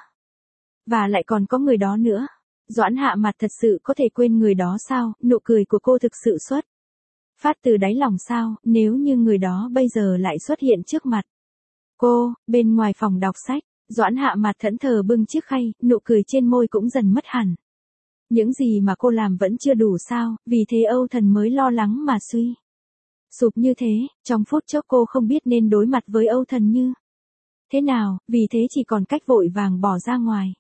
Và lại còn có người đó nữa. Doãn Hạ Mạt thật sự có thể quên người đó sao, nụ cười của cô thực sự xuất phát từ đáy lòng sao, nếu như người đó bây giờ lại xuất hiện trước mặt cô, bên ngoài phòng đọc sách. Doãn Hạ Mạt thẫn thờ bưng chiếc khay, nụ cười trên môi cũng dần mất hẳn. Những gì mà cô làm vẫn chưa đủ sao, vì thế Âu Thần mới lo lắng mà suy sụp như thế, trong phút chốc cô không biết nên đối mặt với Âu Thần như thế nào, vì thế chỉ còn cách vội vàng bỏ ra ngoài.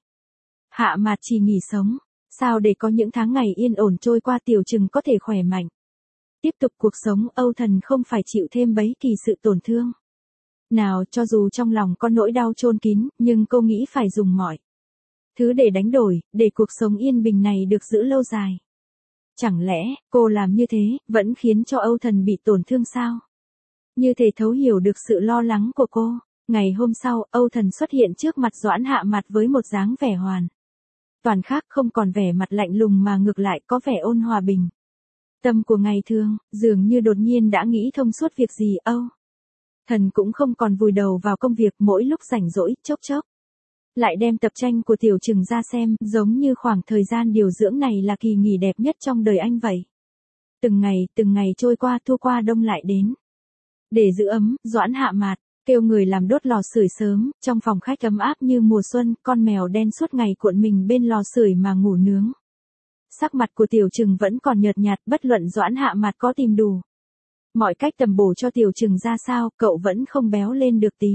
Hạ Mạt chỉ nghỉ sống, sao để có những tháng ngày yên ổn trôi qua, Tiểu Trừng có thể khỏe mạnh tiếp tục cuộc sống, Âu Thần không phải chịu thêm bấy kỳ sự tổn thương nào, cho dù trong lòng có nỗi đau chôn kín, nhưng cô nghĩ phải dùng mọi thứ để đánh đổi, để cuộc sống yên bình này được giữ lâu dài. Chẳng lẽ, cô làm như thế, vẫn khiến cho Âu Thần bị tổn thương sao? Như thể thấu hiểu được sự lo lắng của cô. Ngày hôm sau, Âu Thần xuất hiện trước mặt Doãn Hạ Mạt với một dáng vẻ hoàn toàn khác, không còn vẻ mặt lạnh lùng mà ngược lại có vẻ ôn hòa bình tâm của ngày thường, dường như đột nhiên đã nghĩ thông suốt việc gì. Âu Thần cũng không còn vùi đầu vào công việc, mỗi lúc rảnh rỗi, chốc chốc lại đem tập tranh của Tiểu Trừng ra xem, giống như khoảng thời gian điều dưỡng này là kỳ nghỉ đẹp nhất trong đời anh vậy. Từng ngày, từng ngày trôi qua, thu qua đông lại đến. Để giữ ấm, Doãn Hạ Mạt kêu người làm đốt lò sưởi sớm, trong phòng khách ấm áp như mùa xuân, con mèo đen suốt ngày cuộn mình bên lò sưởi mà ngủ nướng. Sắc mặt của Tiểu Trừng vẫn còn nhợt nhạt, bất luận Doãn Hạ Mạt có tìm đủ mọi cách tầm bổ cho Tiểu Trừng ra sao, cậu vẫn không béo lên được tí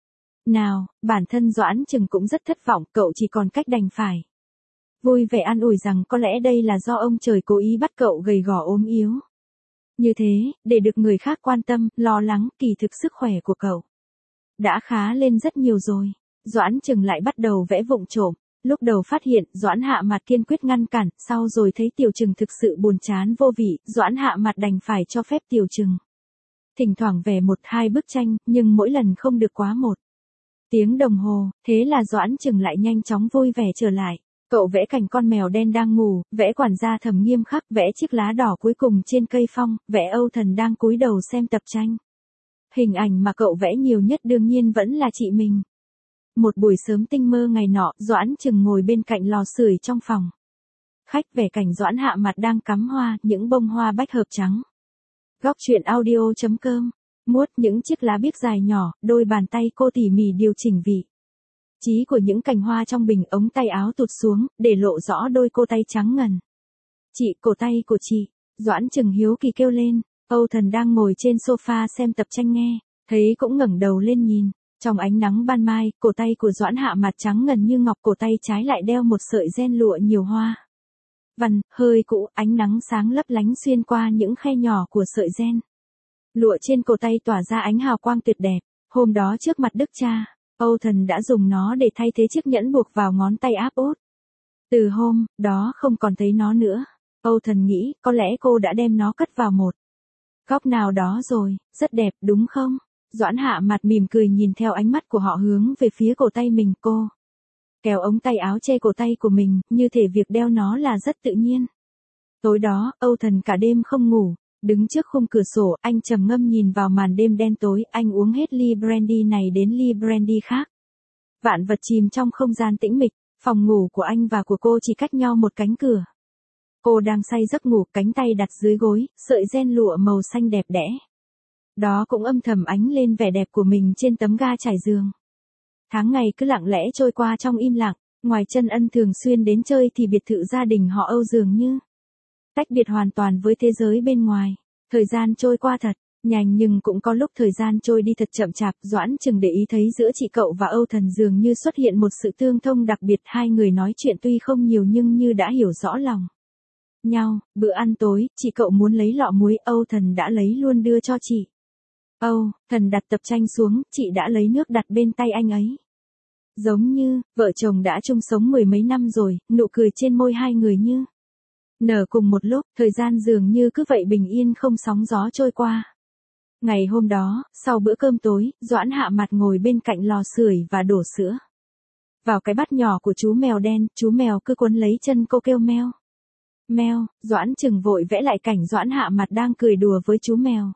nào. Bản thân Doãn Trừng cũng rất thất vọng, cậu chỉ còn cách đành phải vui vẻ an ủi rằng có lẽ đây là do ông trời cố ý bắt cậu gầy gò ốm yếu như thế, để được người khác quan tâm, lo lắng, kỳ thực sức khỏe của cậu đã khá lên rất nhiều rồi. Doãn Trừng lại bắt đầu vẽ vụng trộm. Lúc đầu phát hiện, Doãn Hạ Mạt kiên quyết ngăn cản, sau rồi thấy Tiểu Trừng thực sự buồn chán vô vị, Doãn Hạ Mạt đành phải cho phép Tiểu Trừng thỉnh thoảng vẽ một hai bức tranh, nhưng mỗi lần không được quá một tiếng đồng hồ, thế là Doãn Trừng lại nhanh chóng vui vẻ trở lại. Cậu vẽ cảnh con mèo đen đang ngủ, vẽ quản gia Thẩm nghiêm khắc, vẽ chiếc lá đỏ cuối cùng trên cây phong, vẽ Âu Thần đang cúi đầu xem tập tranh. Hình ảnh mà cậu vẽ nhiều nhất đương nhiên vẫn là chị mình. Một buổi sớm tinh mơ ngày nọ, Doãn Trừng ngồi bên cạnh lò sưởi trong phòng khách, vẽ cảnh Doãn Hạ Mạt đang cắm hoa, những bông hoa bách hợp trắng. Góc truyện audio chấm com, muốt những chiếc lá biếc dài nhỏ, đôi bàn tay cô tỉ mỉ điều chỉnh vị trí của những cành hoa trong bình, ống tay áo tụt xuống, để lộ rõ đôi cô tay trắng ngần. Chị, cổ tay của chị. Doãn Trừng hiếu kỳ kêu lên. Âu Thần đang ngồi trên sofa xem tập tranh nghe, thấy cũng ngẩng đầu lên nhìn. Trong ánh nắng ban mai, cổ tay của Doãn Hạ Mạt trắng ngần như ngọc, cổ tay trái lại đeo một sợi ren lụa nhiều hoa văn, hơi cũ, ánh nắng sáng lấp lánh xuyên qua những khe nhỏ của sợi ren lụa trên cổ tay tỏa ra ánh hào quang tuyệt đẹp. Hôm đó trước mặt Đức cha, Âu Thần đã dùng nó để thay thế chiếc nhẫn buộc vào ngón tay áp út. Từ hôm đó không còn thấy nó nữa. Âu Thần nghĩ có lẽ cô đã đem nó cất vào một góc nào đó rồi, rất đẹp đúng không? Doãn Hạ mặt mỉm cười nhìn theo ánh mắt của họ hướng về phía cổ tay mình. Cô kéo ống tay áo che cổ tay của mình, như thể việc đeo nó là rất tự nhiên. Tối đó, Âu Thần cả đêm không ngủ, đứng trước khung cửa sổ, anh trầm ngâm nhìn vào màn đêm đen tối, anh uống hết ly brandy này đến ly brandy khác. Vạn vật chìm trong không gian tĩnh mịch, phòng ngủ của anh và của cô chỉ cách nhau một cánh cửa. Cô đang say giấc ngủ, cánh tay đặt dưới gối, sợi ren lụa màu xanh đẹp đẽ. Đó cũng âm thầm ánh lên vẻ đẹp của mình trên tấm ga trải giường. Tháng ngày cứ lặng lẽ trôi qua trong im lặng, ngoài Chân Ân thường xuyên đến chơi thì biệt thự gia đình họ Âu dường như tách biệt hoàn toàn với thế giới bên ngoài. Thời gian trôi qua thật nhanh, nhưng cũng có lúc thời gian trôi đi thật chậm chạp. Doãn Chừng để ý thấy giữa chị cậu và Âu Thần dường như xuất hiện một sự tương thông đặc biệt, hai người nói chuyện tuy không nhiều nhưng như đã hiểu rõ lòng nhau. Bữa ăn tối, chị cậu muốn lấy lọ muối, Âu Thần đã lấy luôn đưa cho chị. Âu Thần đặt tập tranh xuống, chị đã lấy nước đặt bên tay anh ấy. Giống như, vợ chồng đã chung sống mười mấy năm rồi, nụ cười trên môi hai người như nở cùng một lúc, thời gian dường như cứ vậy bình yên không sóng gió trôi qua. Ngày hôm đó, sau bữa cơm tối, Doãn Hạ mặt ngồi bên cạnh lò sưởi và đổ sữa vào cái bát nhỏ của chú mèo đen, chú mèo cứ quấn lấy chân cô kêu meo. Meo, Doãn Chừng vội vẽ lại cảnh Doãn Hạ mặt đang cười đùa với chú mèo.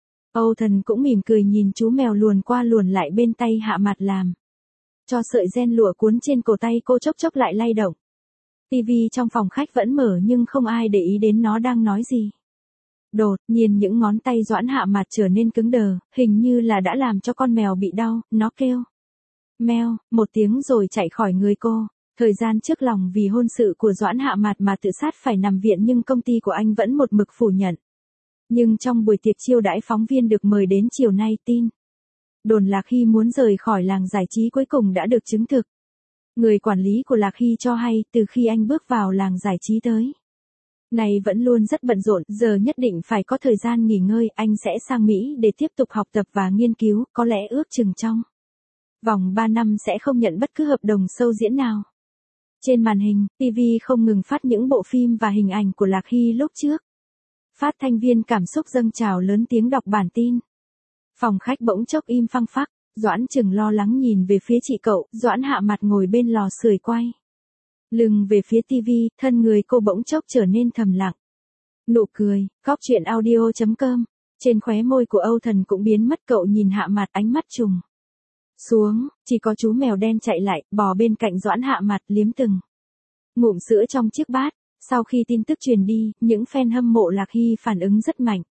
Âu Thần cũng mỉm cười nhìn chú mèo luồn qua luồn lại bên tay Hạ mặt, làm cho sợi ren lụa cuốn trên cổ tay cô chốc chốc lại lay động. Tivi trong phòng khách vẫn mở nhưng không ai để ý đến nó đang nói gì. Đột nhiên những ngón tay Doãn Hạ mặt trở nên cứng đờ, hình như là đã làm cho con mèo bị đau, nó kêu meo một tiếng rồi chạy khỏi người cô. Thời gian trước lòng vì hôn sự của Doãn Hạ mặt mà tự sát phải nằm viện, nhưng công ty của anh vẫn một mực phủ nhận. Nhưng trong buổi tiệc chiêu đãi phóng viên được mời đến chiều nay, tin đồn Lạc Hy muốn rời khỏi làng giải trí cuối cùng đã được chứng thực. Người quản lý của Lạc Hy cho hay từ khi anh bước vào làng giải trí tới này vẫn luôn rất bận rộn, giờ nhất định phải có thời gian nghỉ ngơi, anh sẽ sang Mỹ để tiếp tục học tập và nghiên cứu, có lẽ ước chừng trong vòng ba năm sẽ không nhận bất cứ hợp đồng show diễn nào. Trên màn hình, ti vi không ngừng phát những bộ phim và hình ảnh của Lạc Hy lúc trước. Phát thanh viên cảm xúc dâng trào lớn tiếng đọc bản tin. Phòng khách bỗng chốc im phăng phắc, Doãn Chừng lo lắng nhìn về phía chị cậu, Doãn Hạ mặt ngồi bên lò sưởi quay lưng về phía tivi, thân người cô bỗng chốc trở nên thầm lặng. Nụ cười, góc chuyện audio chấm com, trên khóe môi của Âu Thần cũng biến mất, cậu nhìn Hạ mặt, ánh mắt trùng xuống, chỉ có chú mèo đen chạy lại, bò bên cạnh Doãn Hạ mặt, liếm từng ngụm sữa trong chiếc bát. Sau khi tin tức truyền đi, những fan hâm mộ Lạc Hy phản ứng rất mạnh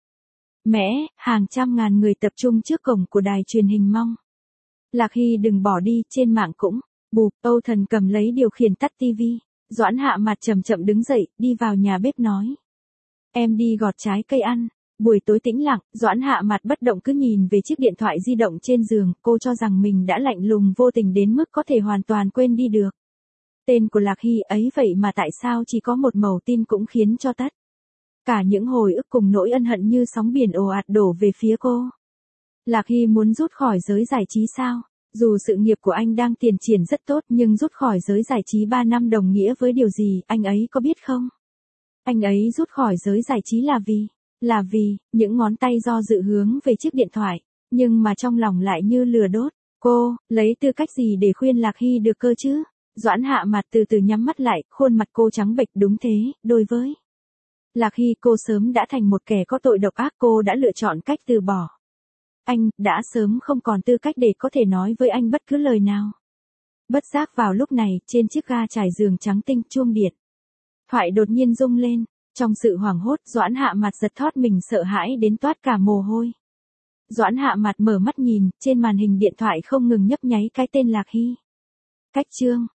mẽ, hàng trăm ngàn người tập trung trước cổng của đài truyền hình mong Lạc Hy đừng bỏ đi. Trên mạng cũng bụp. Âu Thần cầm lấy điều khiển tắt tivi. Doãn Hạ mặt chậm chậm đứng dậy, đi vào nhà bếp nói: Em đi gọt trái cây ăn. Buổi tối tĩnh lặng, Doãn Hạ mặt bất động cứ nhìn về chiếc điện thoại di động trên giường, cô cho rằng mình đã lạnh lùng vô tình đến mức có thể hoàn toàn quên đi được tên của Lạc Hy ấy, vậy mà tại sao chỉ có một mẩu tin cũng khiến cho tất cả những hồi ức cùng nỗi ân hận như sóng biển ồ ạt đổ về phía cô. Lạc Hy muốn rút khỏi giới giải trí sao? Dù sự nghiệp của anh đang tiến triển rất tốt, nhưng rút khỏi giới giải trí ba năm đồng nghĩa với điều gì, anh ấy có biết không? Anh ấy rút khỏi giới giải trí là vì, là vì, những ngón tay do dự hướng về chiếc điện thoại, nhưng mà trong lòng lại như lửa đốt. Cô, lấy tư cách gì để khuyên Lạc Hy được cơ chứ? Doãn Hạ mặt từ từ nhắm mắt lại, khuôn mặt cô trắng bệch. Đúng thế, đối với Lạc Hy cô sớm đã thành một kẻ có tội độc ác, cô đã lựa chọn cách từ bỏ anh, đã sớm không còn tư cách để có thể nói với anh bất cứ lời nào. Bất giác vào lúc này, trên chiếc ga trải giường trắng tinh, chuông điện thoại đột nhiên rung lên. Trong sự hoảng hốt, Doãn Hạ mặt giật thót mình, sợ hãi đến toát cả mồ hôi. Doãn Hạ mặt mở mắt nhìn, trên màn hình điện thoại không ngừng nhấp nháy cái tên Lạc Hy. Cách chương